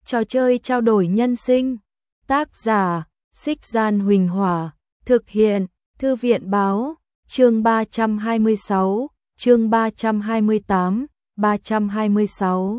Trò chơi trao đổi nhân sinh. Tác giả: Xích Gian Huỳnh Hỏa. Thực hiện: Thư viện Báo. Chương 326, chương 328, 326.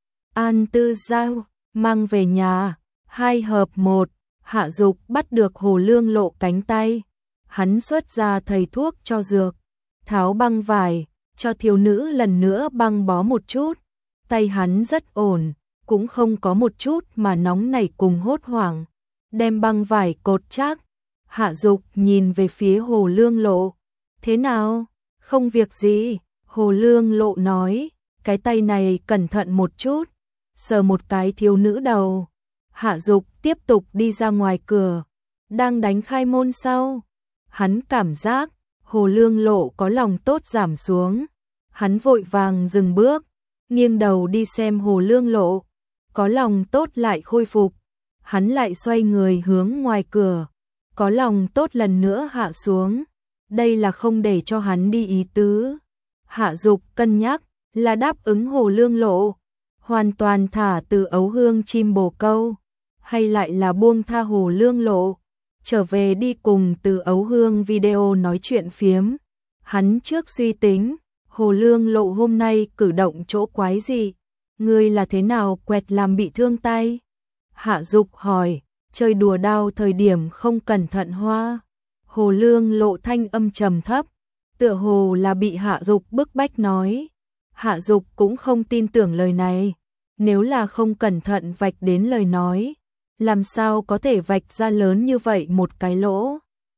An Tư Giao mang về nhà. 2 hợp 1. Hạ Dục bắt được Hồ Lương Lộ cánh tay. Hắn xuất ra thầy thuốc cho dược, tháo băng vải, cho thiếu nữ lần nữa băng bó một chút. Tay hắn rất ổn, cũng không có một chút mà nóng nảy cùng hốt hoảng. Đem băng vải cột chắc. Hạ Dục nhìn về phía Hồ Lương Lộ. Thế nào? Không việc gì. Hồ Lương Lộ nói, cái tay này cẩn thận một chút. Sờ một cái thiếu nữ đầu. Hạ Dục tiếp tục đi ra ngoài cửa. Đang đánh khai môn sau. Hắn cảm giác Hồ Lương Lộ có lòng tốt giảm xuống. Hắn vội vàng dừng bước, nghiêng đầu đi xem Hồ Lương Lộ. Có lòng tốt lại khôi phục. Hắn lại xoay người hướng ngoài cửa. Có lòng tốt lần nữa hạ xuống. Đây là không để cho hắn đi ý tứ. Hạ Dục cân nhắc là đáp ứng Hồ Lương Lộ, hoàn toàn thả Từ Ấu Hương chim bồ câu, hay lại là buông tha Hồ Lương Lộ, trở về đi cùng Từ Ấu Hương video nói chuyện phiếm. Hắn trước suy tính, Hồ Lương Lộ hôm nay cử động chỗ quái gì? Ngươi là thế nào quẹt làm bị thương tay? Hạ Dục hỏi, chơi đùa đao thời điểm không cẩn thận hoa. Hồ Lương Lộ thanh âm trầm thấp, tựa hồ là bị Hạ Dục bức bách nói. Hạ Dục cũng không tin tưởng lời này. Nếu là không cẩn thận vạch đến lời nói, làm sao có thể vạch ra lớn như vậy một cái lỗ?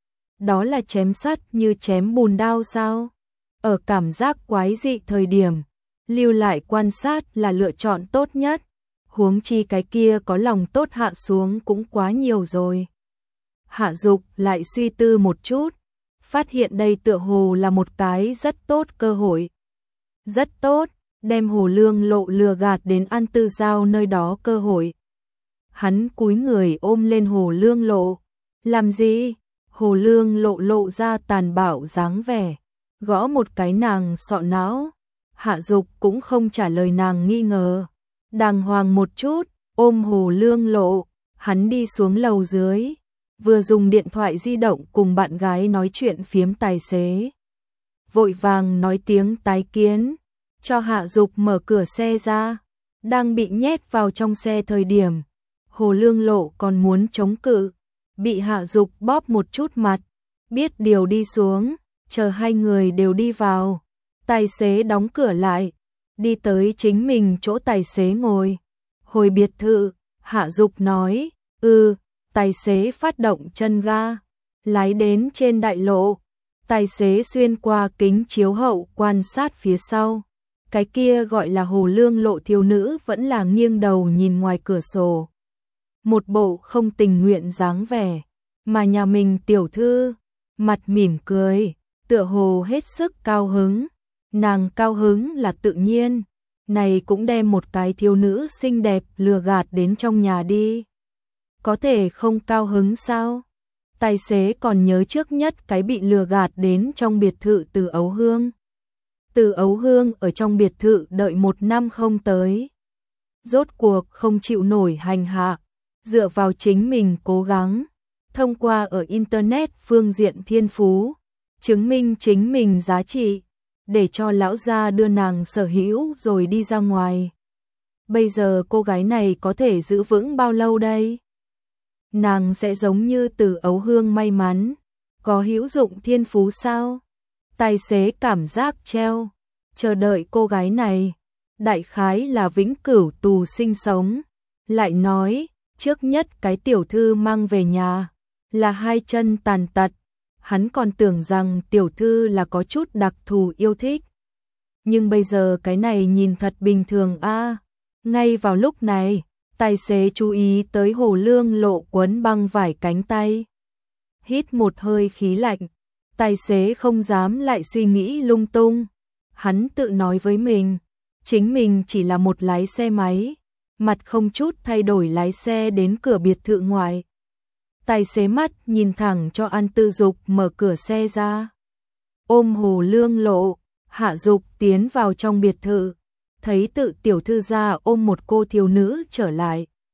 Đó là chém sắt như chém bùn đao sao? Ở cảm giác quái dị thời điểm, lưu lại quan sát là lựa chọn tốt nhất. Huống chi cái kia có lòng tốt hạ xuống cũng quá nhiều rồi. Hạ Dục lại suy tư một chút, phát hiện đây tựa hồ là một cái rất tốt cơ hội. Rất tốt, đem Hồ Lương Lộ lừa gạt đến An Tư Giao nơi đó cơ hội. Hắn cúi người ôm lên Hồ Lương Lộ. Làm gì? Hồ Lương Lộ lộ ra tàn bạo dáng vẻ, gõ một cái nàng sọ não. Hạ Dục cũng không trả lời nàng nghi ngờ. Đàng hoàng một chút, ôm Hồ Lương Lộ, hắn đi xuống lầu dưới, vừa dùng điện thoại di động cùng bạn gái nói chuyện phiếm tài xế. Vội vàng nói tiếng tái kiến, cho Hạ Dục mở cửa xe ra. Đang bị nhét vào trong xe thời điểm, Hồ Lương Lộ còn muốn chống cự, bị Hạ Dục bóp một chút mặt, biết điều đi xuống, chờ hai người đều đi vào. Tài xế đóng cửa lại, đi tới chính mình chỗ tài xế ngồi. Hồi biệt thự, Hạ Dục nói, tài xế phát động chân ga, lái đến trên đại lộ. Tài xế xuyên qua kính chiếu hậu quan sát phía sau. Cái kia gọi là Hồ Lương Lộ thiếu nữ vẫn là nghiêng đầu nhìn ngoài cửa sổ. Một bộ không tình nguyện dáng vẻ, mà nhà mình tiểu thư, mặt mỉm cười, tựa hồ hết sức cao hứng. Nàng cao hứng là tự nhiên, này cũng đem một cái thiếu nữ xinh đẹp lừa gạt đến trong nhà đi. Có thể không cao hứng sao? Tài xế còn nhớ trước nhất cái bị lừa gạt đến trong biệt thự Từ Ấu Hương. Từ Ấu Hương ở trong biệt thự đợi 1 năm không tới. Rốt cuộc không chịu nổi hành hạ, dựa vào chính mình cố gắng, thông qua ở Internet phương diện thiên phú, chứng minh chính mình giá trị, để cho lão gia đưa nàng sở hữu rồi đi ra ngoài. Bây giờ cô gái này có thể giữ vững bao lâu đây? Nàng sẽ giống như Từ Ấu Hương may mắn, có hữu dụng thiên phú sao? Tài xế cảm giác treo, chờ đợi cô gái này, đại khái là vĩnh cửu tù sinh sống. Lại nói, trước nhất cái tiểu thư mang về nhà, là 2 chân tàn tật. Hắn còn tưởng rằng tiểu thư là có chút đặc thù yêu thích. Nhưng bây giờ cái này nhìn thật bình thường a. Ngay vào lúc này, tài xế chú ý tới Hồ Lương Lộ quấn băng vải cánh tay. Hít một hơi khí lạnh, tài xế không dám lại suy nghĩ lung tung. Hắn tự nói với mình, chính mình chỉ là một lái xe máy, mặt không chút thay đổi lái xe đến cửa biệt thự ngoại. Tài xế mắt nhìn thẳng cho An Tư Dục mở cửa xe ra. Ôm Hồ Lương Lộ, Hạ Dục tiến vào trong biệt thự, thấy tự tiểu thư gia ôm một cô thiếu nữ trở lại,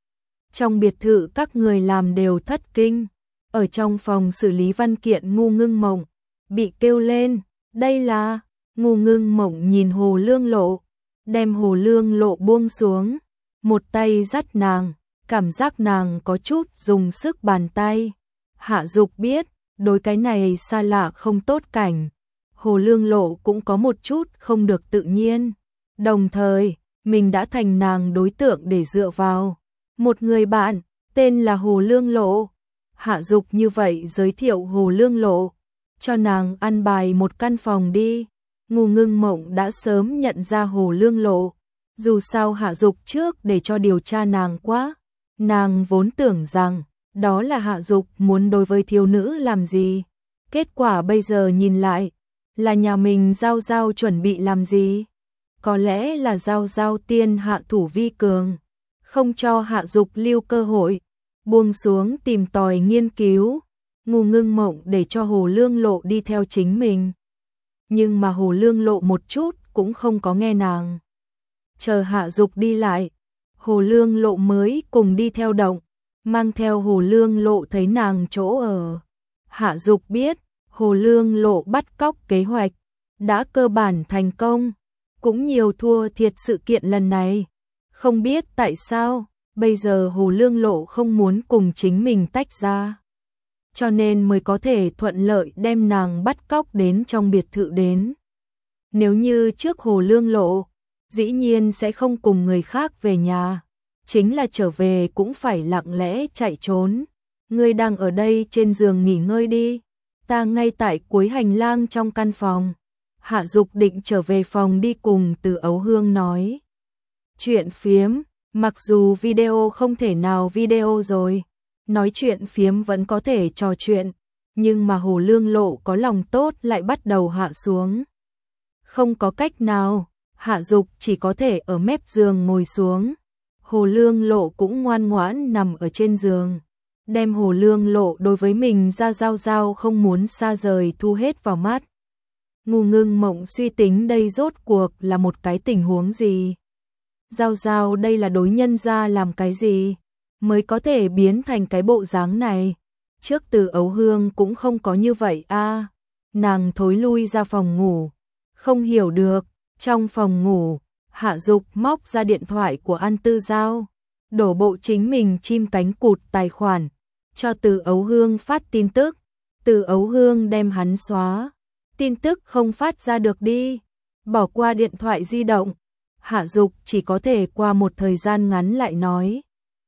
Trong biệt thự các người làm đều thất kinh. Ở trong phòng xử lý văn kiện Ngu Ngưng Mộng bị kêu lên, đây là... Ngu Ngưng Mộng nhìn Hồ Lương Lộ, đem Hồ Lương Lộ buông xuống, một tay dắt nàng, cảm giác nàng có chút dùng sức bàn tay. Hạ Dục biết, đối cái này xa lạ không tốt cảnh. Hồ Lương Lộ cũng có một chút không được tự nhiên. Đồng thời, mình đã thành nàng đối tượng để dựa vào. Một người bạn, tên là Hồ Lương Lộ. Hạ Dục như vậy giới thiệu Hồ Lương Lộ, cho nàng ăn bài một căn phòng đi. Ngu Ngưng Mộng đã sớm nhận ra Hồ Lương Lộ. Dù sao Hạ Dục trước để cho điều tra nàng quá. Nàng vốn tưởng rằng, đó là Hạ Dục muốn đối với thiếu nữ làm gì. Kết quả bây giờ nhìn lại, là nhà mình Giao Giao chuẩn bị làm gì. Có lẽ là Giao Giao tiên hạ thủ vi cường, không cho Hạ Dục lưu cơ hội, buông xuống tìm tòi nghiên cứu. Ngu Ngưng Mộng để cho Hồ Lương Lộ đi theo chính mình. Nhưng mà Hồ Lương Lộ một chút cũng không có nghe nàng. Chờ Hạ Dục đi lại, Hồ Lương Lộ mới cùng đi theo động, mang theo Hồ Lương Lộ thấy nàng chỗ ở. Hạ Dục biết, Hồ Lương Lộ bắt cóc kế hoạch đã cơ bản thành công, cũng nhiều thua thiệt sự kiện lần này. Không biết tại sao, bây giờ Hồ Lương Lộ không muốn cùng chính mình tách ra, cho nên mới có thể thuận lợi đem nàng bắt cóc đến trong biệt thự đến. Nếu như trước Hồ Lương Lộ, dĩ nhiên sẽ không cùng người khác về nhà, chính là trở về cũng phải lặng lẽ chạy trốn. Ngươi đang ở đây trên giường nghỉ ngơi đi, ta ngay tại cuối hành lang trong căn phòng. Hạ Dục định trở về phòng đi cùng Từ Ấu Hương nói chuyện phiếm, mặc dù video không thể nào video rồi, nói chuyện phiếm vẫn có thể trò chuyện, nhưng mà Hồ Lương Lộ có lòng tốt lại bắt đầu hạ xuống. Không có cách nào, Hạ Dục chỉ có thể ở mép giường ngồi xuống. Hồ Lương Lộ cũng ngoan ngoãn nằm ở trên giường, đem Hồ Lương Lộ đối với mình ra Giao Giao không muốn xa rời thu hết vào mắt. Ngu Ngưng Mộng suy tính đây rốt cuộc là một cái tình huống gì. Giao Giao đây là đối nhân ra làm cái gì, mới có thể biến thành cái bộ dáng này. Trước Từ Ấu Hương cũng không có như vậy a. Nàng thối lui ra phòng ngủ, không hiểu được, trong phòng ngủ, Hạ Dục móc ra điện thoại của An Tư Giao, đổ bộ chính mình chim cánh cụt tài khoản, cho Từ Ấu Hương phát tin tức. Từ Ấu Hương đem hắn xóa, tin tức không phát ra được đi, bỏ qua điện thoại di động. Hạ Dục chỉ có thể qua một thời gian ngắn lại nói.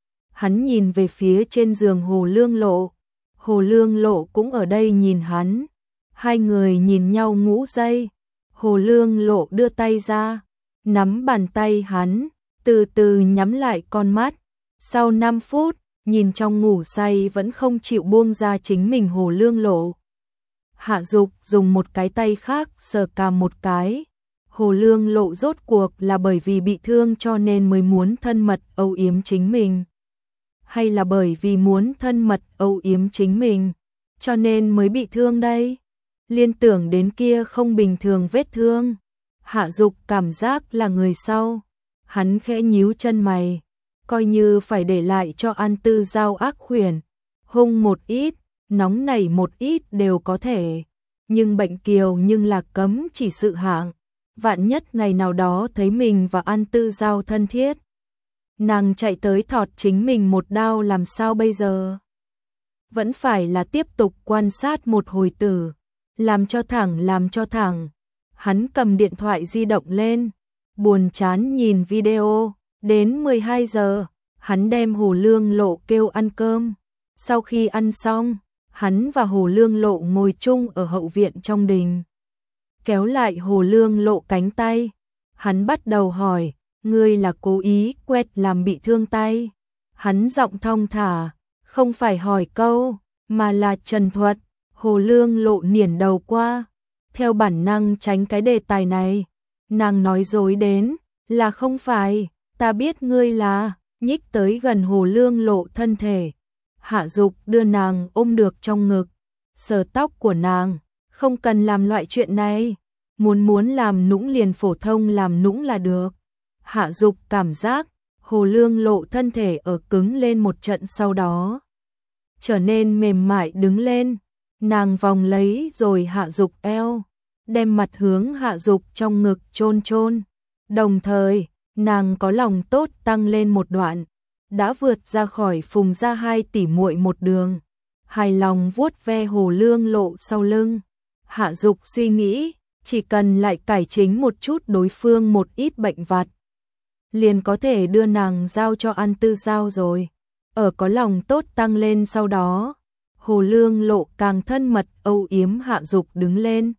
Hắn nhìn về phía trên giường Hồ Lương Lộ, Hồ Lương Lộ cũng ở đây nhìn hắn. Hai người nhìn nhau ngủ giây, Hồ Lương Lộ đưa tay ra, nắm bàn tay hắn, từ từ nhắm lại con mắt. Sau 5 phút, nhìn trong ngủ say vẫn không chịu buông ra chính mình Hồ Lương Lộ. Hạ Dục dùng một cái tay khác sờ cằm một cái. Hồ Lương Lộ rốt cuộc là bởi vì bị thương cho nên mới muốn thân mật âu yếm chính mình, hay là bởi vì muốn thân mật âu yếm chính mình cho nên mới bị thương đây? Liên tưởng đến kia không bình thường vết thương, Hạ Dục cảm giác là người sau. Hắn khẽ nhíu chân mày, coi như phải để lại cho An Tư Giao ác khuyển, hung một ít, nóng nảy một ít đều có thể, nhưng bệnh kiều nhưng là cấm chỉ sự hạng. Vạn nhất ngày nào đó thấy mình và An Tư Giao thân thiết, nàng chạy tới thọt chính mình một đao làm sao bây giờ? Vẫn phải là tiếp tục quan sát một hồi tử, làm cho thẳng. Hắn cầm điện thoại di động lên, buồn chán nhìn video. Đến 12 giờ, hắn đem Hồ Lương Lộ kêu ăn cơm. Sau khi ăn xong, hắn và Hồ Lương Lộ ngồi chung ở hậu viện trong đình. Kéo lại Hồ Lương Lộ cánh tay, hắn bắt đầu hỏi, ngươi là cố ý quẹt làm bị thương tay? Hắn giọng thong thả, không phải hỏi câu, mà là trần thuật. Hồ Lương Lộ nghiêng đầu qua, theo bản năng tránh cái đề tài này. Nàng nói dối đến, là không phải, ta biết ngươi là, nhích tới gần Hồ Lương Lộ thân thể. Hạ Dục đưa nàng ôm được trong ngực, sờ tóc của nàng, không cần làm loại chuyện này, muốn làm nũng liền phổ thông làm nũng là được. Hạ Dục cảm giác Hồ Lương Lộ thân thể ở cứng lên một trận, sau đó trở nên mềm mại đứng lên, nàng vòng lấy rồi Hạ Dục eo, đem mặt hướng Hạ Dục trong ngực chôn chôn. Đồng thời, nàng có lòng tốt tăng lên một đoạn, đã vượt ra khỏi Phùng gia hai tỷ muội một đường, hài lòng vuốt ve Hồ Lương Lộ sau lưng. Hạ Dục suy nghĩ, chỉ cần lại cải chính một chút đối phương một ít bệnh vặt, liền có thể đưa nàng giao cho An Tư Giao rồi. Ở có lòng tốt tăng lên sau đó, Hồ Lương Lộ càng thân mật âu yếm Hạ Dục đứng lên.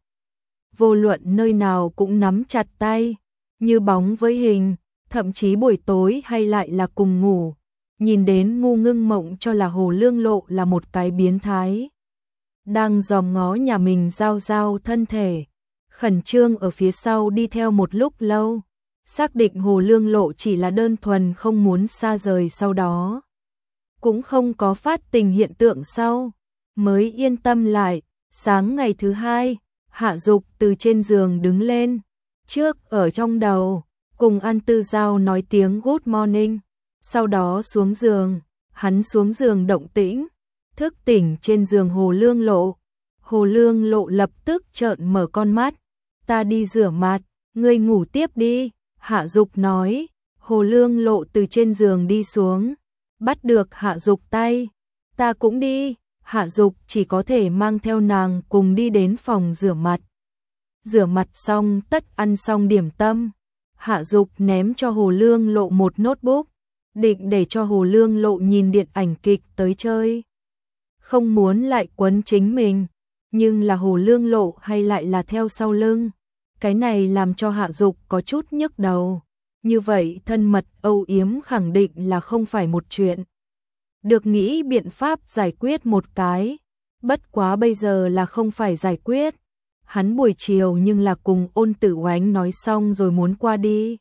Vô luận nơi nào cũng nắm chặt tay, như bóng với hình, thậm chí buổi tối hay lại là cùng ngủ, nhìn đến Ngu Ngưng Mộng cho là Hồ Lương Lộ là một cái biến thái, đang dòm ngó nhà mình giao giao thân thể, khẩn trương ở phía sau đi theo một lúc lâu, xác định Hồ Lương Lộ chỉ là đơn thuần không muốn xa rời, sau đó cũng không có phát tình hiện tượng sau, mới yên tâm lại. Sáng ngày thứ hai, Hạ Dục từ trên giường đứng lên, trước ở trong đầu cùng An Tư Giao nói tiếng good morning, sau đó xuống giường, hắn xuống giường động tĩnh, thức tỉnh trên giường Hồ Lương Lộ. Hồ Lương Lộ lập tức trợn mở con mắt, ta đi rửa mặt, ngươi ngủ tiếp đi, Hạ Dục nói. Hồ Lương Lộ từ trên giường đi xuống, bắt được Hạ Dục tay, ta cũng đi. Hạ Dục chỉ có thể mang theo nàng cùng đi đến phòng rửa mặt. Rửa mặt xong, tất ăn xong điểm tâm, Hạ Dục ném cho Hồ Lương Lộ một notebook, định để cho Hồ Lương Lộ nhìn điện ảnh kịch tới chơi, không muốn lại quấn chính mình, nhưng là Hồ Lương Lộ hay lại là theo sau lưng, cái này làm cho Hạ Dục có chút nhức đầu. Như vậy thân mật âu yếm khẳng định là không phải một chuyện. Được nghĩ biện pháp giải quyết một cái, bất quá bây giờ là không phải giải quyết. Hắn buổi chiều nhưng là cùng Ôn Tử Oánh nói xong rồi muốn qua đi.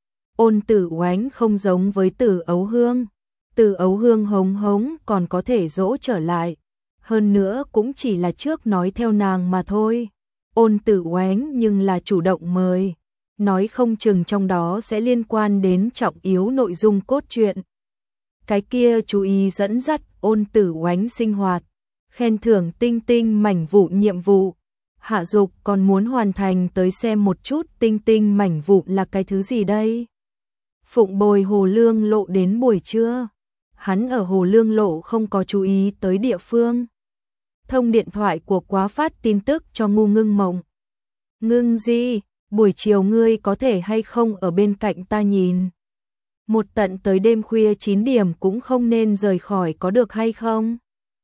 Ôn Tử Oánh không giống với Tử Ấu Hương. Tử Ấu Hương hống hống còn có thể dỗ trở lại, hơn nữa cũng chỉ là trước nói theo nàng mà thôi. Ôn Tử Oánh nhưng là chủ động mời, nói không chừng trong đó sẽ liên quan đến trọng yếu nội dung cốt truyện. Cái kia chú ý dẫn dắt Ôn Tử Oánh sinh hoạt, khen thưởng tinh tinh mảnh vụn nhiệm vụ. Hạ Dục còn muốn hoàn thành tới xem một chút tinh tinh mảnh vụn là cái thứ gì đây. Phụng bồi Hồ Lương Lộ đến buổi trưa, hắn ở Hồ Lương Lộ không có chú ý tới địa phương. Thông điện thoại của Quá phát tin tức cho Ngu Ngưng Mộng. Ngưng gì, buổi chiều ngươi có thể hay không ở bên cạnh ta nhìn? Một tận tới đêm khuya 9 điểm cũng không nên rời khỏi có được hay không?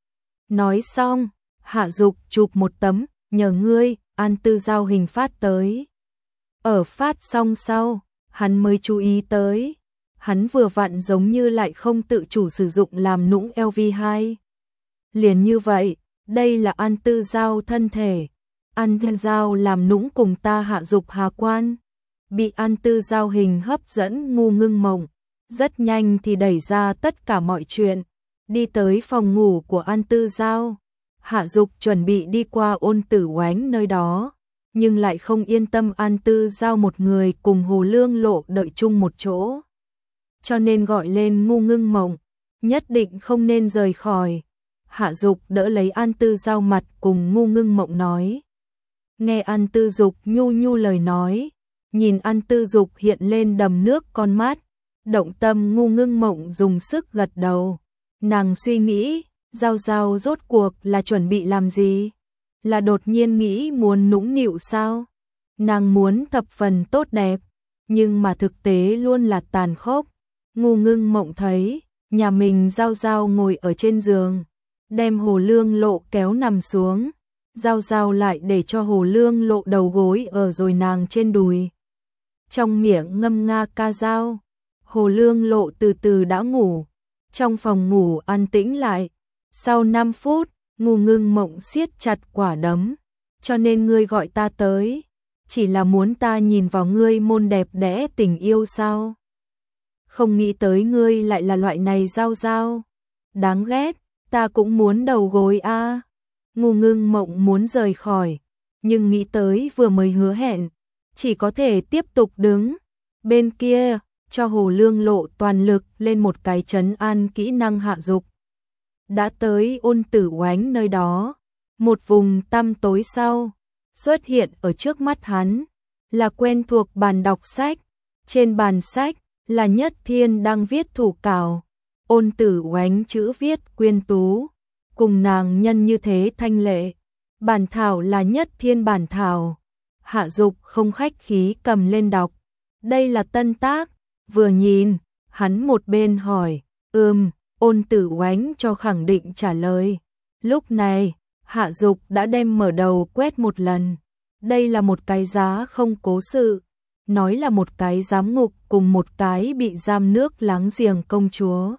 Nói xong, Hạ Dục chụp một tấm, nhờ ngươi, An Tư Giao hình phát tới. Ở phát xong sau, hắn mới chú ý tới. Hắn vừa vặn giống như lại không tự chủ sử dụng làm nũng LV2. Liền như vậy, đây là An Tư Giao thân thể. An Tư Giao làm nũng cùng ta Hạ Dục hà quan. Bị An Tư Giao hình hấp dẫn Ngu Ngưng Mộng, rất nhanh thì đẩy ra tất cả mọi chuyện, đi tới phòng ngủ của An Tư Giao. Hạ Dục chuẩn bị đi qua Ôn Tử Oánh nơi đó, nhưng lại không yên tâm An Tư Giao một người cùng Hồ Lương Lộ đợi chung một chỗ, cho nên gọi lên Ngu Ngưng Mộng, nhất định không nên rời khỏi. Hạ Dục đỡ lấy An Tư Giao mặt cùng Ngu Ngưng Mộng nói. Nghe An Tư Dục nhu nhu lời nói, nhìn An Tư Dục hiện lên đầm nước con mắt, động tâm Ngu Ngưng Mộng dùng sức gật đầu. Nàng suy nghĩ, Giao Giao rốt cuộc là chuẩn bị làm gì? Là đột nhiên nghĩ muốn nũng nịu sao? Nàng muốn thập phần tốt đẹp, nhưng mà thực tế luôn là tàn khốc. Ngu Ngưng Mộng thấy, nhà mình Giao Giao ngồi ở trên giường, đem Hồ Lương Lộ kéo nằm xuống. Giao Giao lại để cho Hồ Lương Lộ đầu gối ở rồi nàng trên đùi. Trong miệng ngâm nga ca dao, Hồ Lương Lộ từ từ đã ngủ. Trong phòng ngủ an tĩnh lại. Sau 5 phút, Ngu Ngưng Mộng siết chặt quả đấm. Cho nên ngươi gọi ta tới, chỉ là muốn ta nhìn vào ngươi môn đẹp đẽ tình yêu sao? Không nghĩ tới ngươi lại là loại này Giao Giao. Đáng ghét, ta cũng muốn đầu gối a. Ngu Ngưng Mộng muốn rời khỏi, nhưng nghĩ tới vừa mới hứa hẹn, chỉ có thể tiếp tục đứng. Bên kia, cho Hồ Lương lộ toàn lực lên một cái trấn an kỹ năng hạ dục. Đã tới Ôn Tử Oánh nơi đó, một vùng tăm tối sau, xuất hiện ở trước mắt hắn, là quen thuộc bàn đọc sách, trên bàn sách là Nhất Thiên đang viết thủ cào, Ôn Tử Oánh chữ viết quyên tú, cùng nàng nhân như thế thanh lệ, bản thảo là Nhất Thiên bản thảo, hạ dục không khách khí cầm lên đọc, đây là tân tác, vừa nhìn, hắn một bên hỏi, Ôn Tử Oánh cho khẳng định trả lời, lúc này, hạ dục đã đem mở đầu quét một lần, đây là một cái giá không cố sự, nói là một cái giám ngục cùng một cái bị giam nước láng giềng công chúa.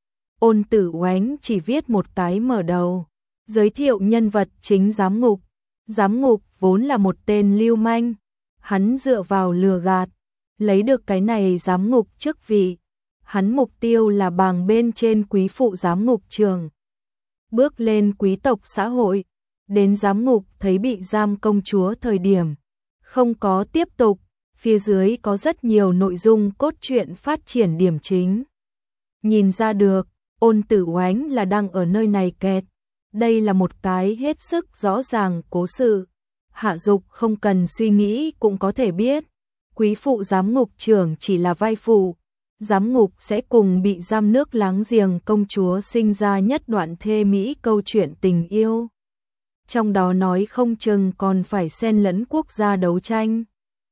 Ôn Tử Oánh chỉ viết một cái mở đầu, giới thiệu nhân vật chính giám ngục. Giám ngục vốn là một tên lưu manh, hắn dựa vào lừa gạt, lấy được cái này giám ngục chức vị. Hắn mục tiêu là bàng bên trên quý phụ giám ngục trường. Bước lên quý tộc xã hội, đến giám ngục thấy bị giam công chúa thời điểm. Không có tiếp tục, phía dưới có rất nhiều nội dung cốt truyện phát triển điểm chính. Nhìn ra được, Ôn Tử Oánh là đang ở nơi này kẹt. Đây là một cái hết sức rõ ràng cố sự. Hạ dục không cần suy nghĩ cũng có thể biết. Quý phụ giám ngục trưởng chỉ là vai phụ. Giám ngục sẽ cùng bị giam nước láng giềng công chúa sinh ra nhất đoạn thê mỹ câu chuyện tình yêu. Trong đó nói không chừng còn phải xen lẫn quốc gia đấu tranh.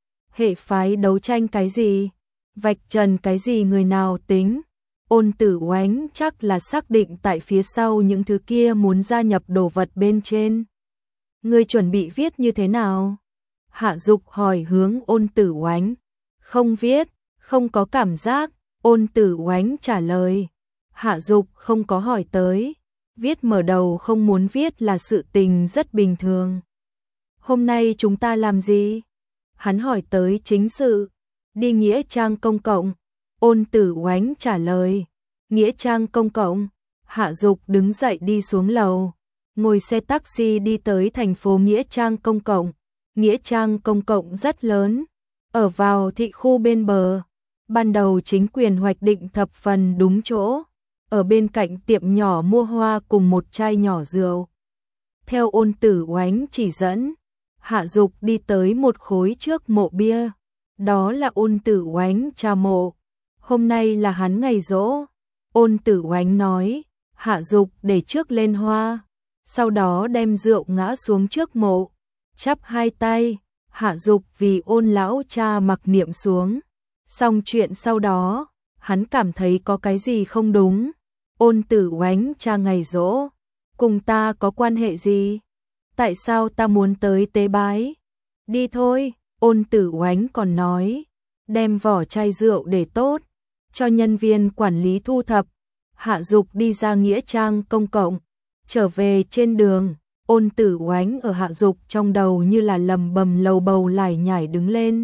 Hệ phái đấu tranh cái gì? Vạch trần cái gì người nào tính? Ôn Tử Oánh chắc là xác định tại phía sau những thứ kia muốn gia nhập đồ vật bên trên. Ngươi chuẩn bị viết như thế nào? Hạ dục hỏi hướng Ôn Tử Oánh. Không viết, không có cảm giác, Ôn Tử Oánh trả lời. Hạ dục không có hỏi tới. Viết mở đầu không muốn viết là sự tình rất bình thường. Hôm nay chúng ta làm gì? Hắn hỏi tới chính sự. Đi nghĩa trang công cộng. Ôn Tử Oánh trả lời. Nghĩa trang công cộng. Hạ dục đứng dậy đi xuống lầu. Ngồi xe taxi đi tới thành phố Nghĩa trang công cộng. Nghĩa trang công cộng rất lớn. Ở vào thị khu bên bờ. Ban đầu chính quyền hoạch định thập phần đúng chỗ. Ở bên cạnh tiệm nhỏ mua hoa cùng một chai nhỏ rượu. Theo Ôn Tử Oánh chỉ dẫn, Hạ dục đi tới một khối trước mộ bia. Đó là Ôn Tử Oánh cha mộ. Hôm nay là hắn ngày giỗ. Ôn Tử Oánh nói, Hạ dục để trước lên hoa. Sau đó đem rượu ngã xuống trước mộ. Chắp hai tay, Hạ dục vì Ôn lão cha mặc niệm xuống. Xong chuyện sau đó, hắn cảm thấy có cái gì không đúng. Ôn Tử Oánh cha ngày giỗ, cùng ta có quan hệ gì? Tại sao ta muốn tới tế bái? Đi thôi, Ôn Tử Oánh còn nói, đem vỏ chai rượu để tốt, cho nhân viên quản lý thu thập. Hạ dục đi ra nghĩa trang công cộng, trở về trên đường, Ôn Tử Oánh ở Hạ dục trong đầu như là lầm bầm lầu bầu lải nhải đứng lên.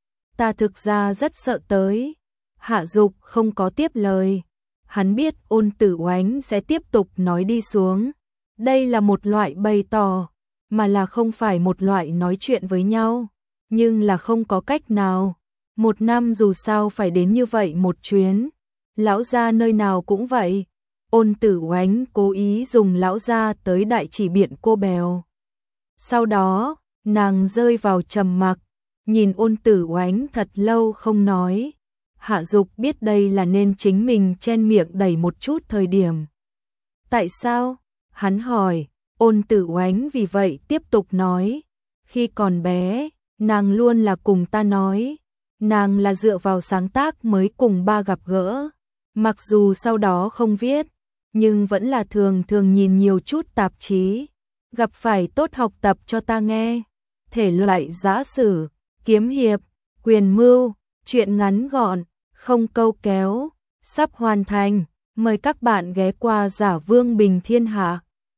Ta thực ra rất sợ tới. Hạ dục không có tiếp lời. Hắn biết Ôn Tử Oánh sẽ tiếp tục nói đi xuống. Đây là một loại bày tỏ, mà là không phải một loại nói chuyện với nhau. Nhưng là không có cách nào. Một năm dù sao phải đến như vậy một chuyến. Lão gia nơi nào cũng vậy. Ôn Tử Oánh cố ý dùng lão gia tới đại chỉ biện cô bèo. Sau đó, nàng rơi vào trầm mặc, nhìn Ôn Tử Oánh thật lâu không nói. Hạ dục biết đây là nên chính mình chen miệng đẩy một chút thời điểm. Tại sao? Hắn hỏi. Ôn Tử Oánh vì vậy tiếp tục nói. Khi còn bé, nàng luôn là cùng ta nói. Nàng là dựa vào sáng tác mới cùng ba gặp gỡ. Mặc dù sau đó không viết, nhưng vẫn là thường thường nhìn nhiều chút tạp chí. Gặp phải tốt học tập cho ta nghe. Thể loại giã sử, kiếm hiệp, quyền mưu, truyện ngắn gọn, không câu kéo, sắp hoàn thành. Mời các bạn ghé qua Giả Vương Bình Thiên Hạ.